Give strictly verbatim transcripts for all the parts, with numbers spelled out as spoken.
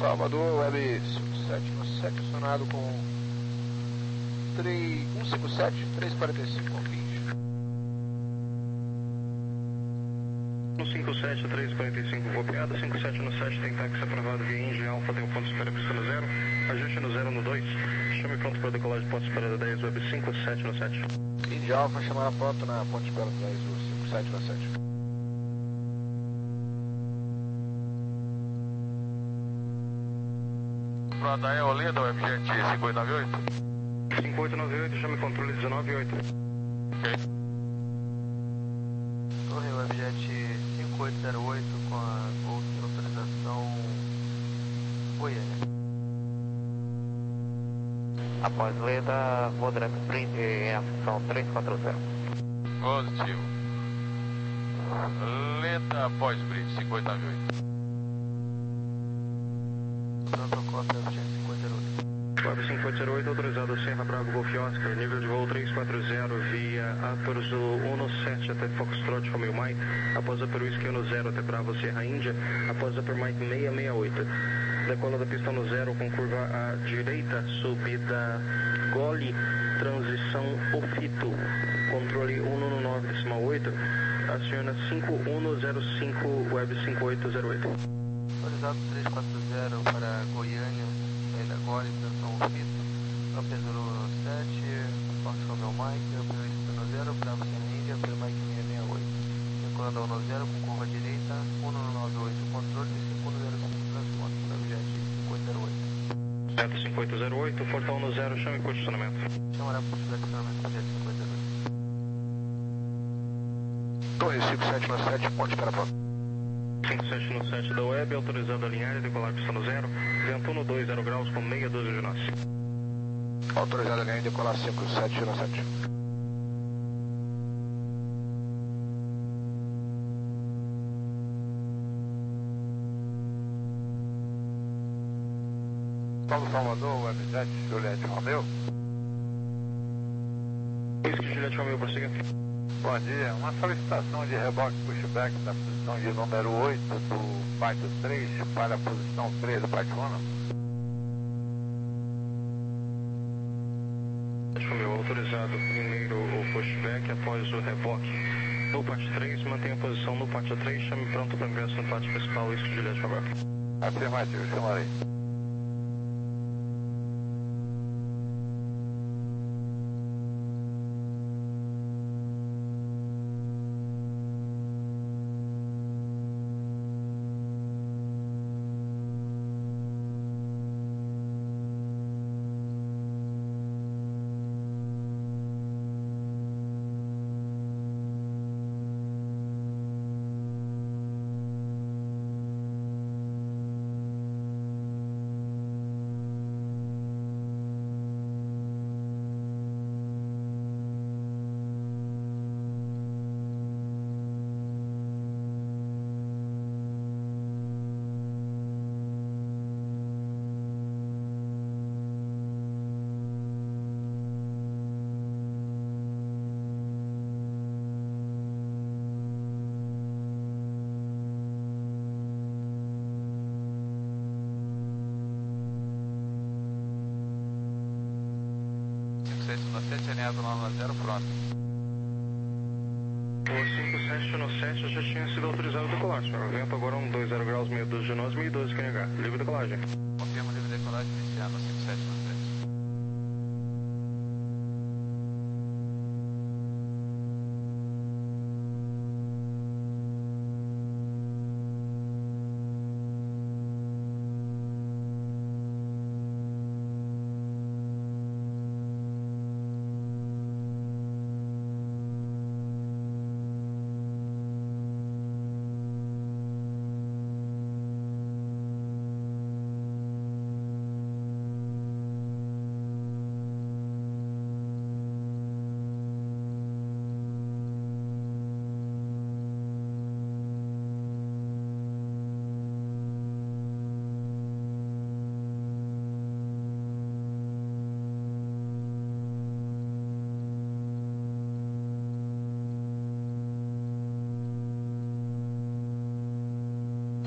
Salvador, Web cinco sete no sete, acionado com cento e cinquenta e sete, trezentos e quarenta e cinco com vinte. No cinco sete, trezentos e quarenta e cinco copiado, cinco sete no sete tem táxi aprovado via Indy Alfa, tem um ponto de espera pista no zero, ajuste no zero no dois, chame pronto para decolagem, ponto de espera dez, Web cinco sete no sete. Indy Alfa, chamar pronto na ponte de espera dez, o cinco sete no sete. Pronto, aí é Olinda, Webjet cinco oito nove oito? cinco oito nove oito, chame controle dezenove oito. Ok. Torre Webjet cinco oito zero oito com a Gol de autorização Goiânia. Após leda, Modrem Sprint em ação três quatro zero. Positivo. Lenda após bridge cinco oito nove oito. Protocolo Webjet cinco oito zero oito. Web cinco oito zero oito, autorizado Serra Bravo Golf Oscar, nível de voo três quatro zero via Atorzo um sete até Foxtrot Romeo Mike, após a Peruísque no zero até Bravo Serra Índia, após a per Mike seiscentos e sessenta e oito. Decola da pista no zero com curva à direita, subida Gole, transição Ofito, controle cento e nove decimal oito, aciona cinco um zero cinco Web cinco oito zero oito. Autorizado três quatro zero para Goiânia, saída Gole, transição Ofito, Apesuro sete, Fox Romeo Mike, Apesuro no zero, Bravo Serra Índia, per Mike seiscentos e sessenta e oito. Decolando ao no zero com curva à direita, cento e noventa e oito, controle cinco um zero cinco, transporte para Webjet cinco oito zero oito. Certo, cinco oito zero oito, portão no zero, chame por estacionamento. Chamará por estacionamento Webjet cinco oito zero oito. Torre cinco sete no sete, ponte de espera pronto. cinco sete no sete da Web, autorizado a alinhar e decolar pista no zero, vento no dois, zero graus com meia dúzia de nós. Autorizado a linha e decolar cinco sete no sete. Paulo Salvador, Webjet Juliette Romeu. Whisky Juliette Romeo, prossiga. Bom dia, uma solicitação de reboque pushback da posição de número oito do Pátio três para a posição três do Pátio um. Romeo, autorizado primeiro o pushback após o reboque. No pátio três, mantenha a posição no pátio três, chame pronto para ingresso no pátio principal, Whisky Juliette Romeo. Afirmativo, chamarei. sete alinhado no zero, pronto. O cinco sete no sete já tinha sido autorizado a decolar, senhor. O vento agora é um dois zero graus, meia dúzia de nós, mil e doze Q N H. Livre decolagem. Confirma livre decolagem iniciando cinco sete no sete.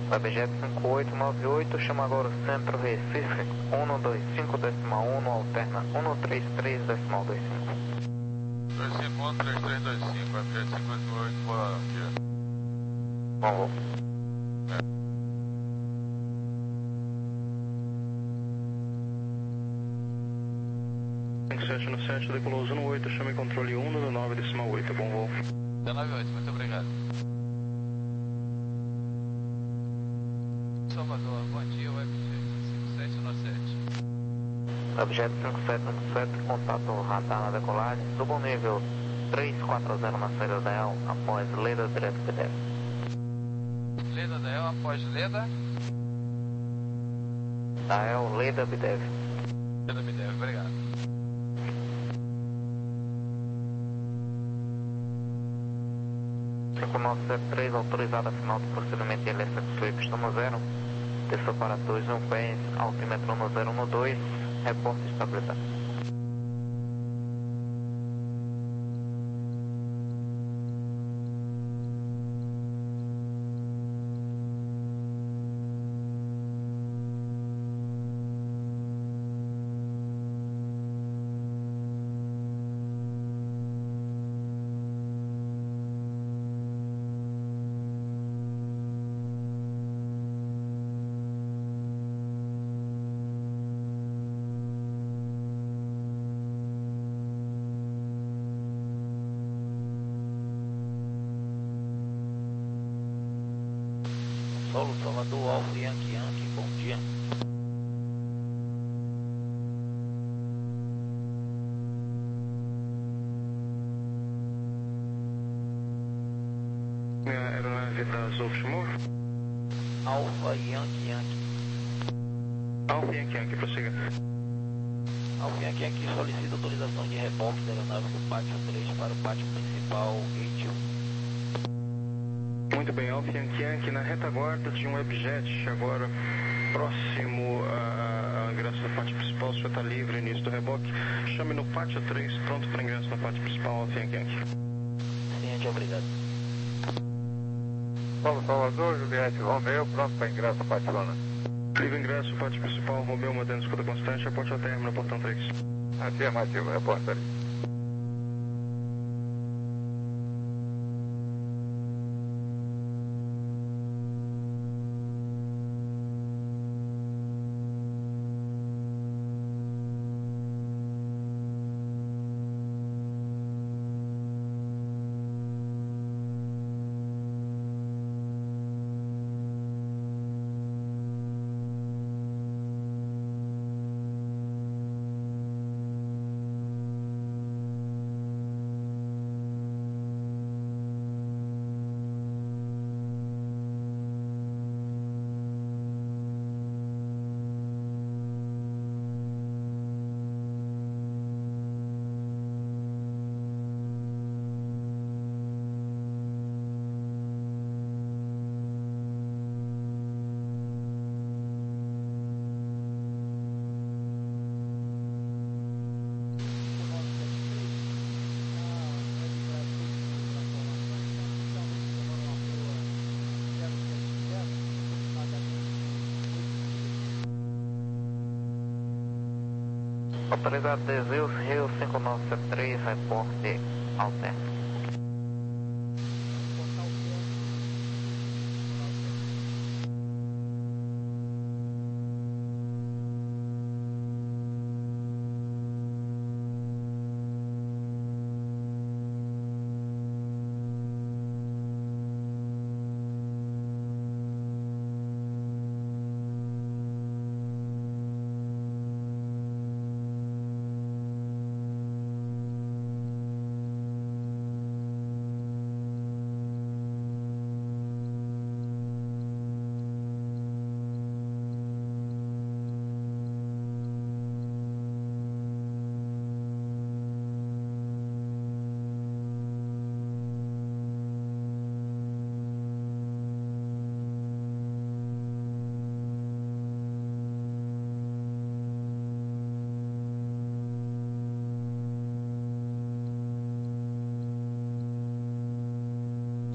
Objeto cinco oito nove oito, chama agora o centro Recife, um dois cinco decimal um, alterna um três três decimal dois cinco. dois cinco um, três três dois cinco, objeto cinquenta e oito, bom dia. Bom voo. sete no sete, decolou usando oito, chame controle um no nove decimal oito, bom voo. dezenove oito, muito obrigado. Salvador, bom dia, web cinco sete no sete. Objeto cinco sete no sete, contato radar na decolagem, suba o nível três quatro zero na saída da E L, após Leda direto B D F. Leda da E L, após Leda? Da E L, Leda B D F. Leda B D F, obrigado. cinco nove sete três, autorizada final do procedimento de L S F Sweep, estamos zero. Desça para dois um pés, altímetro no zero um dois, reporte estabilidade. Solo Salvador, Alfa Yankee Yankee, bom dia. Aeronave da Azul chamou? Alfa Yankee Yankee. Alfa Yankee Yankee, prossiga. Alfa Yankee Yankee solicita autorização de reboque da aeronave do pátio três para o pátio principal Gate um. Muito bem, Alfa Yankee Yankee na retaguarda de um Webjet, agora próximo ao ingresso do pátio principal, o senhor está livre, início do reboque. Chame no pátio três, pronto para ingresso no pátio principal, Alfa Yankee Yankee. Ciente, obrigado. Paulo Salvador, Juliette Romeu, pronto para ingresso no pátio Lona. Livre ingresso, pátio principal, Romeu, mantendo escuta constante, reporte ao término, portão três. Afirmativo, reporte ali. Autorizado desvio, Rio cinco nove sete três, reporte alterno.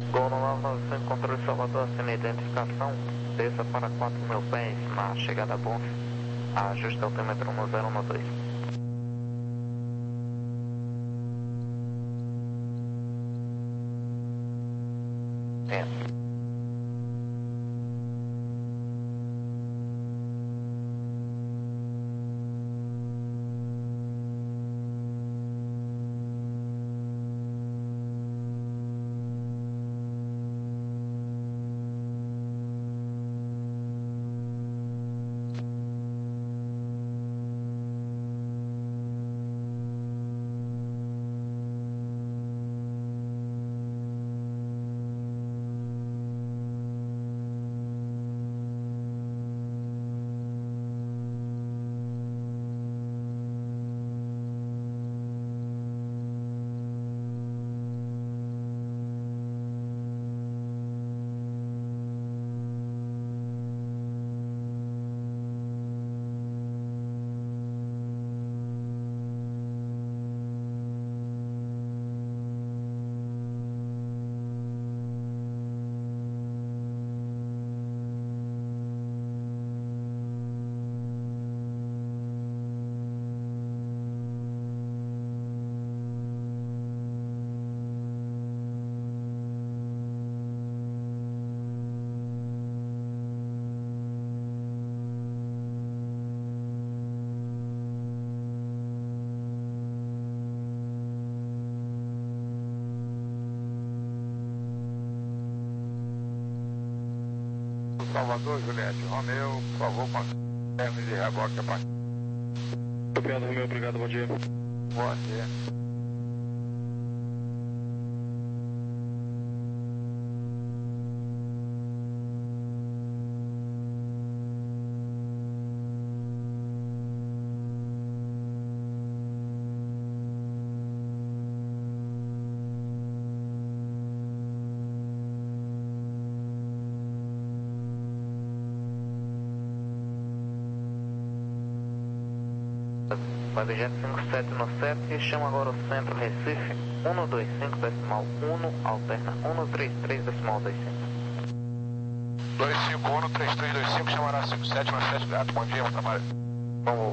Gol no nove nove cinco, controle Salvador, assina identificação, desça para quatro mil pés na chegada a Bonf, ajuste altímetro no zero um dois. É. Salvador, Juliette, Romeu, por favor, com termos de reboque a partir. Copiado, Romeu, obrigado, bom dia. Bom dia. Quadrigésimo cinco sete no sete, chama agora o centro Recife, um dois cinco decimal um, alterna um três três decimal dois cinco. dois cinco um, três três dois cinco, chamará cinco sete no sete Gato, bom dia, bom trabalho. Vamos.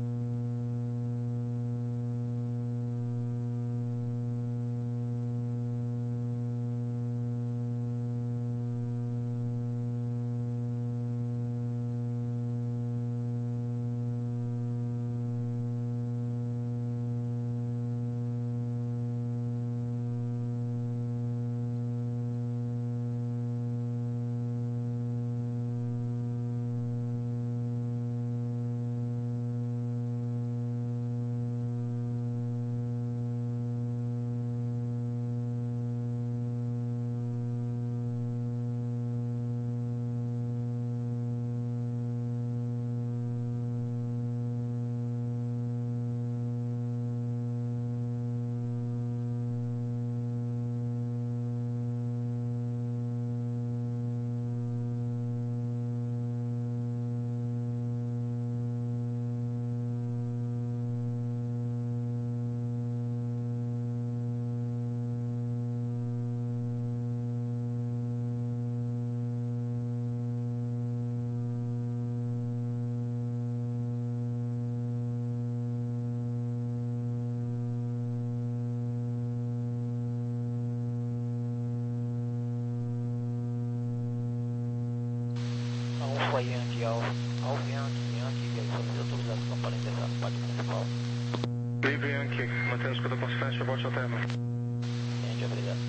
Alfa Yankee, Alfa, Alfa Yankee, Yankee, e aí solicita autorização para ingressar no pátio principal. Livre Yankee, mantendo escuta consistência, volte ao termo. Gente, obrigado.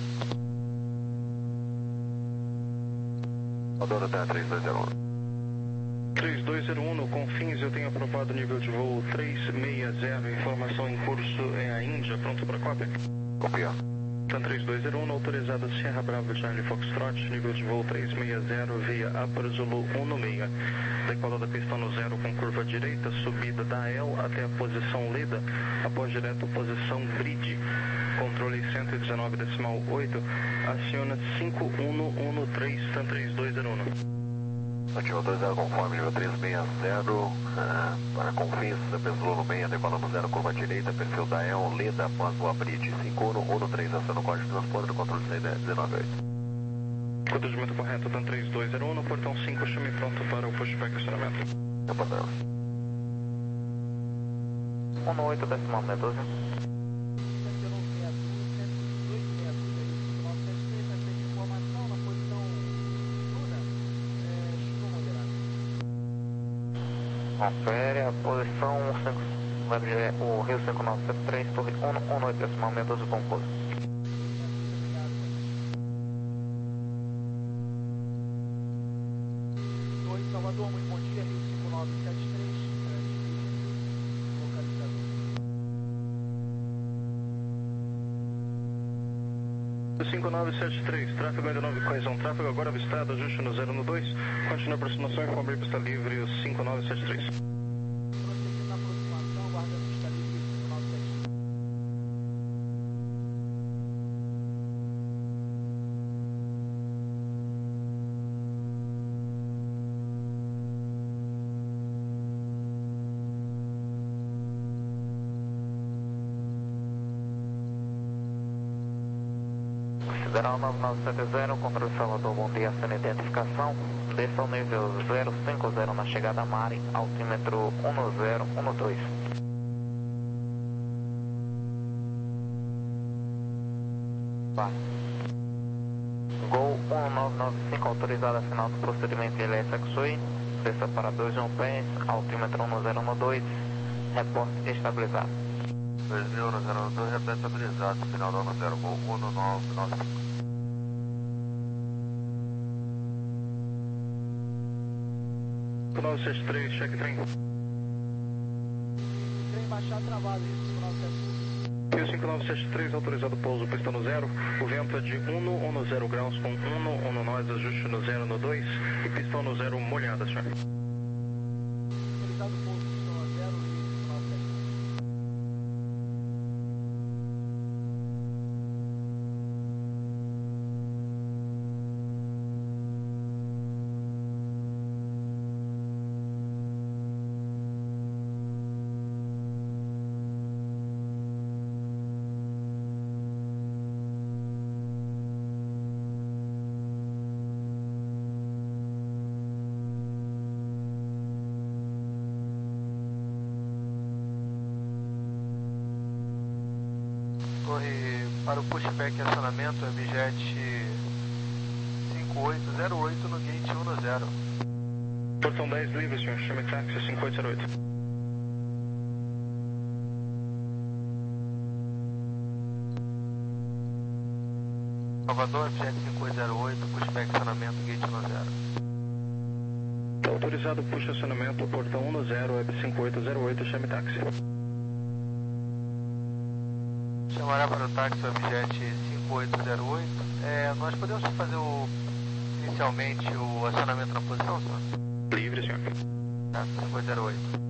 Adoro até três dois zero um. três dois zero um, no Confins, eu tenho aprovado o nível de voo três seis zero, informação em curso é a Índia, pronto para cópia? Copia. Tan três dois zero um, autorizada Sierra Bravo Charlie Foxtrot, nível de voo três seis zero, via Upper Zulu um seis. Decolada pista no zero com curva direita, subida da E L até a posição Leda, após direto posição Bridge. Controle cento e dezenove decimal oito, aciona cinco um um três, Tan três dois zero um. Ativo autorizado conforme nível três seis zero, uh, para Confins, Zulu no meio, decolando no zero, curva direita, perfil da E L, Leda, após o Bridge, cinco um um três, aciona o código de transporte do controle C D dezenove oito. Conduzimento correto, TAM três dois zero um, no portão cinco, chame pronto para o pushback acionamento. um no oito, decimal meia dúzia. Confere a posição o Rio cinco nove sete três, torre um, um no oito, decimal meia dúzia, bom pouso. Torre Salvador, muito bom dia, Rio cinco nove sete três, localizador. cinco nove sete três, tráfego ainda não coesão, tráfego agora avistado, ajuste no zero no dois, continua a aproximação, informe pista livre, o cinco nove sete três. Prosseguindo na aproximação, aguardando pista livre, cinco nove sete três. Federal nove nove sete zero, controle Salvador, bom dia, sem identificação. Desça ao nível zero cinco zero na chegada a Mari, altímetro um no zero, um no dois. Vai. Gol um nove nove cinco, autorizada final do procedimento L S X-Way. Desça para dois um pés, altímetro um no zero, um no dois. Reporte estabilizado. dois mil no zero dois, reporte estabilizado, final do ano zero, gol um no nove nove cinco. cinco nove sete três, cheque trem. Trem baixar travado, isso, cinco nove sete três. Rio cinco nove sete três, autorizado pouso, pista no zero, o vento é de um no um no zero graus, com um no um no nós, ajuste no zero no dois, e pistão no zero molhada, senhor. Autorizado pouso, pistão a zero, Rio cinco nove sete três. Torre para o pushback e acionamento, Abjet cinco oito zero oito no gate um no zero. Portão dez livre, senhor, chame táxi cinco oito zero oito. Salvador, Abjet cinco oito zero oito, pushback e acionamento, gate um no zero. Autorizado puxa acionamento, portão um no zero, web cinco oito zero oito, chame táxi. Chamará para o táxi Abjet cinco oito zero oito. É, nós podemos fazer o, inicialmente o acionamento na posição, senhor? Livre, senhor. Tá, cinco oito zero oito.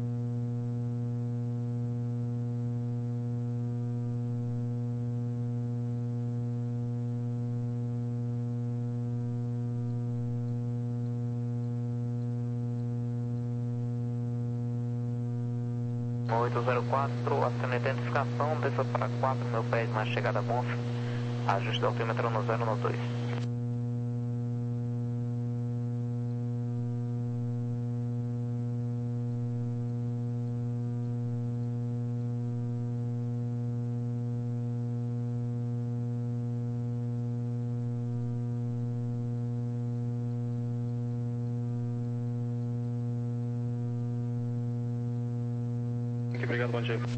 oito zero quatro, acena identificação, desça para quatro mil pés mais chegada a Bonf, ajuste do altímetro no zero no dois. Obrigado, bom dia.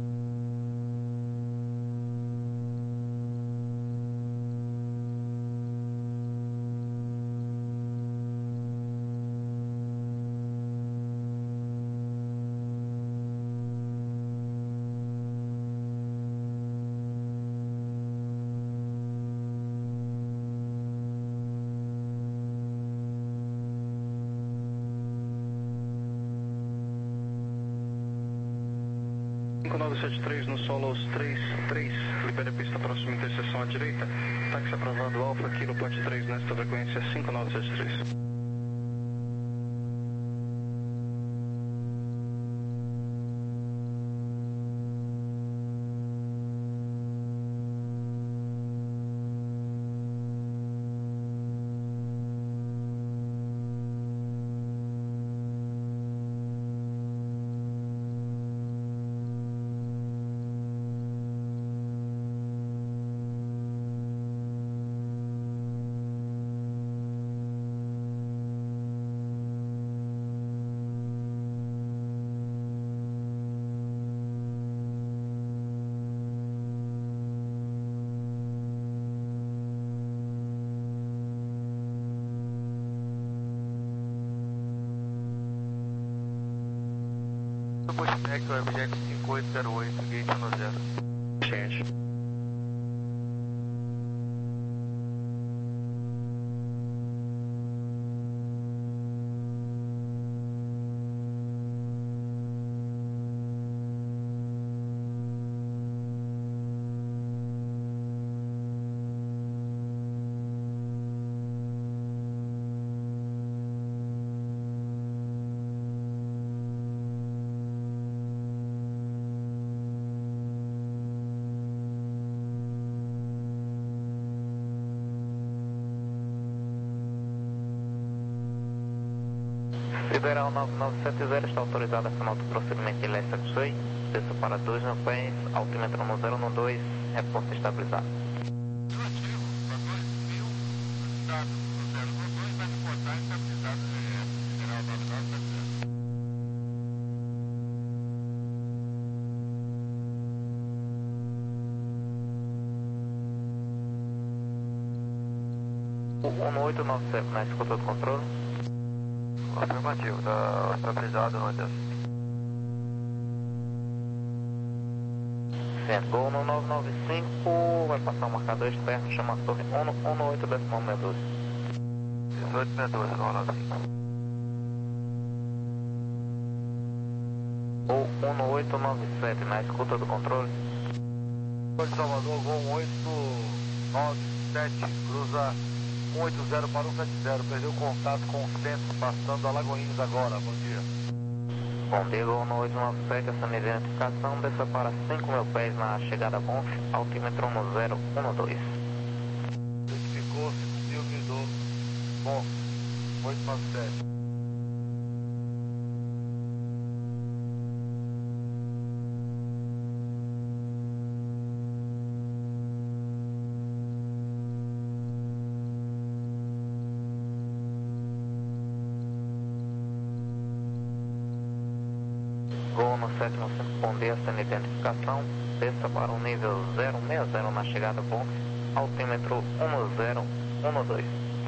cinco nove sete três no Solos três três, libera a pista próxima interseção à direita, táxi aprovado Alfa, Kilo Pote três nesta frequência cinco nove sete três. do pushback, o Webjet cinco oito zero oito, gate um zero. Change. Federal nove nove sete zero está autorizado a final do procedimento L S X-Ray. Desça para dois mil pés, altímetro no zero um dois, reporte estabilizado. um oito nove sete na escuta do controle. Afirmativo, está estabilizado no Deus. Certo, Gol no nove nove cinco, vai passar o marcador externo, chama a torre um oito decimal seis dois. dezoito seis dois, nove nove cinco. Gol um oito nove sete na escuta do controle. Gol de Salvador, Gol um oito nove sete, cruza um oito zero para um sete zero, perdeu contato com o centro, passando a Lagoinhos agora, bom dia. Bom dia, Gol um oito nove sete, essa minha identificação, desça para cinco mil pés na chegada a Bonf, altímetro no zero um dois. Identificou, se guidou, bom, oito nove sete. Gol no sétimo cinco, bom dia, sem identificação, desça para o nível zero seis zero na chegada a Bonf, altímetro um zero um dois.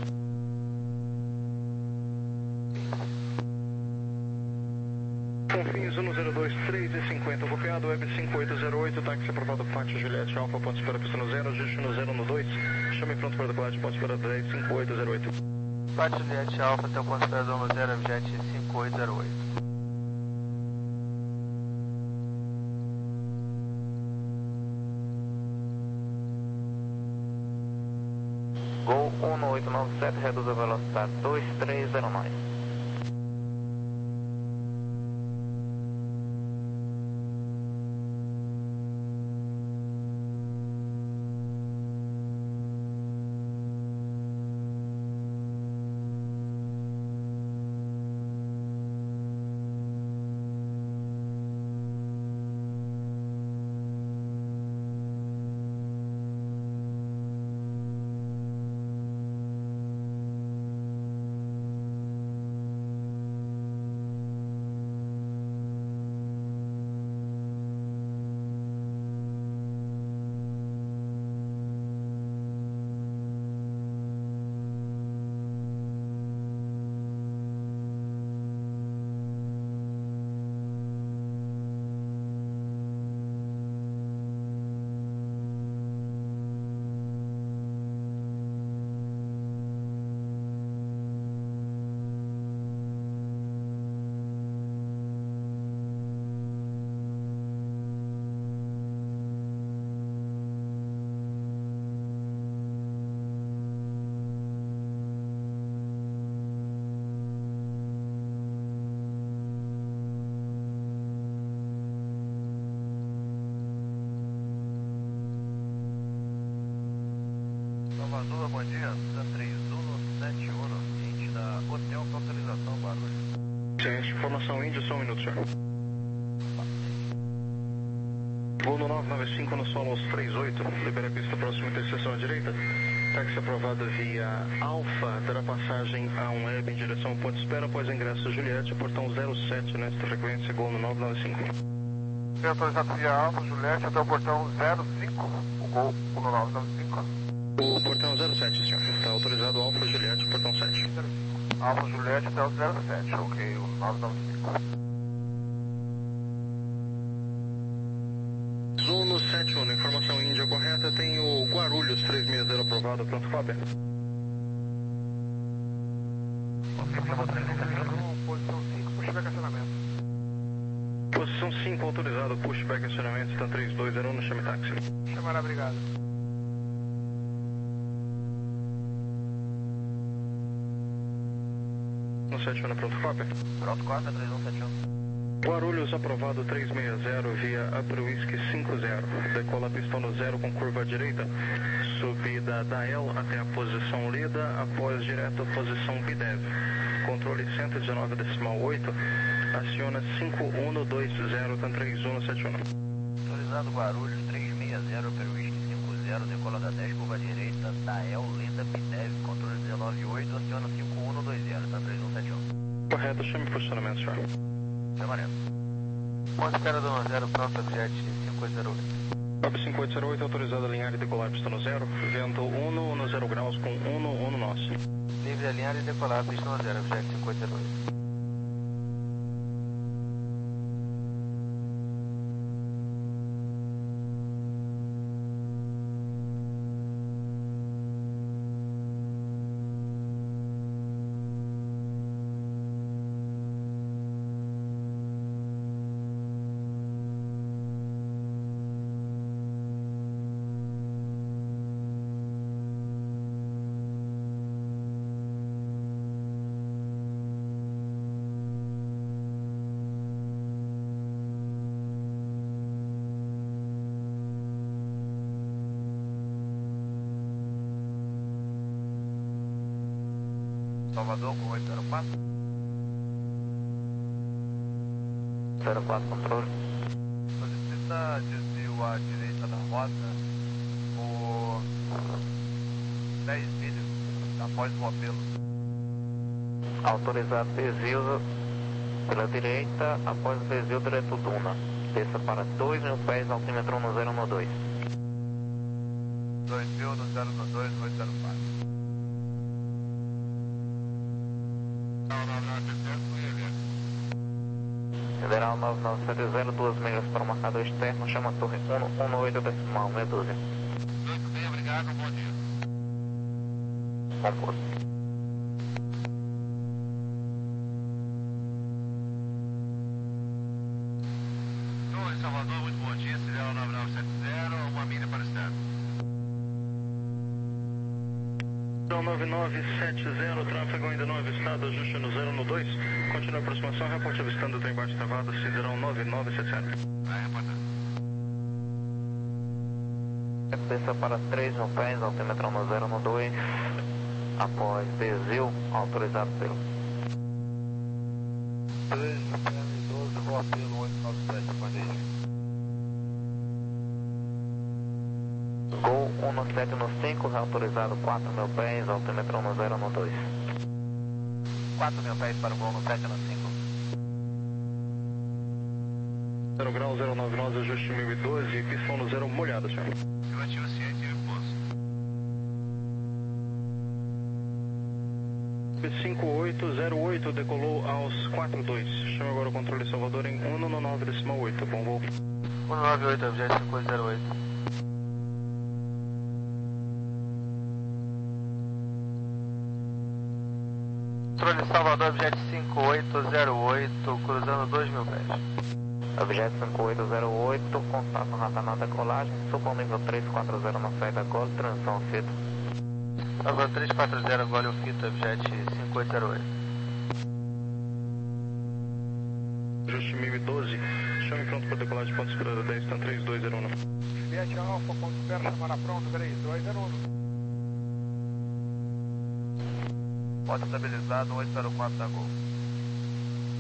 Confins um zero dois, três e cinquenta, copiado, Web cinco oito zero oito, táxi aprovado, Pátio Juliette Alfa, ponto espera, pista no zero, ajuste no zero um dois, chame pronto para decolagem, ponto espera dez cinco oito zero oito. Pátio Juliette Alfa, até o ponto esperador no zero, Webjet cinco oito zero oito. Gol um oito nove sete, reduz a velocidade dois três zero nove. Salvador, bom dia, três um sete um, gente da Hotel com autorização, Barulho. Gente, informação Índia, só um minuto, senhor. Voo no nove nove cinco no solo aos três oito, libera a pista próxima interseção à direita. Táxi aprovado via Alfa, terá passagem a um web em direção ao ponto de espera após ingresso Juliette, portão zero sete nesta frequência, Gol no nove nove cinco. Foi autorizado via Alfa, Juliette, até o portão zero cinco, o Gol no nove nove cinco. O portão zero sete, senhor. Está autorizado Alfa Juliette, portão sete. Alfa Juliette até o zero sete, ok, o nove nove cinco. sete um, informação Índia correta, tem o Guarulhos três seis zero aprovado, pronto, Fábio. Posição cinco, pushback acionamento. Posição cinco, autorizado, pushback acionamento, está três dois zero um no chame táxi. Chamará, obrigado. No sete um, pronto, Fábio. Pronto, corta, três um sete um. Guarulhos aprovado três seis zero via Upper Whisky cinco zero. Decola a pistão no zero com curva à direita. Subida da L até a posição lida, após direto a posição B D E V. Controle cento e dezenove decimal oito. Aciona cinco um dois zero, TAM três um sete um. Autorizado Guarulhos três seis zero, Upper Whisky cinco zero, decola da dez, curva à direita, da L, lida, B D E V, controle dezenove oito, aciona cinco um dois zero, TAM três um sete um. Correto, chame posicionamento, senhor. Permanente. Ponto espera do zero, pronto, objet cinco oito zero oito. Ob cinco oito zero oito, autorizado a alinhar e decolar pista no zero, vento um no zero graus com um no um no nosso. Livre alinhar e decolar, pista no zero, objet cinco oito zero oito. Salvador com oito zero quatro. zero quatro, controle. Solicita desvio à direita da rota por dez milhas após o apelo. Autorizado desvio pela direita após o desvio direto Duna. Desça para dois mil pés, altímetro no zero um dois. dois mil no zero um dois, oito zero quatro. Federal nove nove sete zero, duas milhas para o marcador externo, chama a torre um um oito decimal, meia dúzia. Muito bem, obrigado, bom dia. Composto. Torre Salvador, muito bom dia, Federal nove nove sete zero, uma milha para o estado. nove nove sete zero, tráfego ainda não avistado, ajuste no zero um dois. Continua a aproximação, reporte avistando o trem baixo travado, Sideral nove nove sete zero. Vai, reportando. Desça para três mil pés, altímetro no zero um dois. Após desvio, autorizado pelo três mil pés, doze, vou apelo oito nove sete, manejo. Gol um sete no cinco, autorizado quatro mil pés, altímetro no zero um dois. quatro mil pés para o voo no sete no cinco. zero grau zero nove nove, ajuste mil e doze, pistão no zero molhado, senhor. Relativo ciente e posto. cinco oito zero oito, decolou aos quatro dois. Chama agora o controle Salvador em um no nove decimal oito, bom voo. um nove oito, objet cinco oito zero oito. Controle Salvador, objet cinco oito zero oito, cruzando dois mil pés. Objeto cinco oito zero oito, contato no radar na decolagem, suba ao nível três quatro zero na saída Gol, transição fita. Agora três quatro zero, Gol, o fito, objet cinco oito zero oito. Ajuste mil e doze, chame pronto para decolagem, ponto esperado dez, TAM três dois zero um. Viete Alfa, ponto espera, chamará pronto, três dois zero um. Pode estabilizado, oito zero quatro da Gol.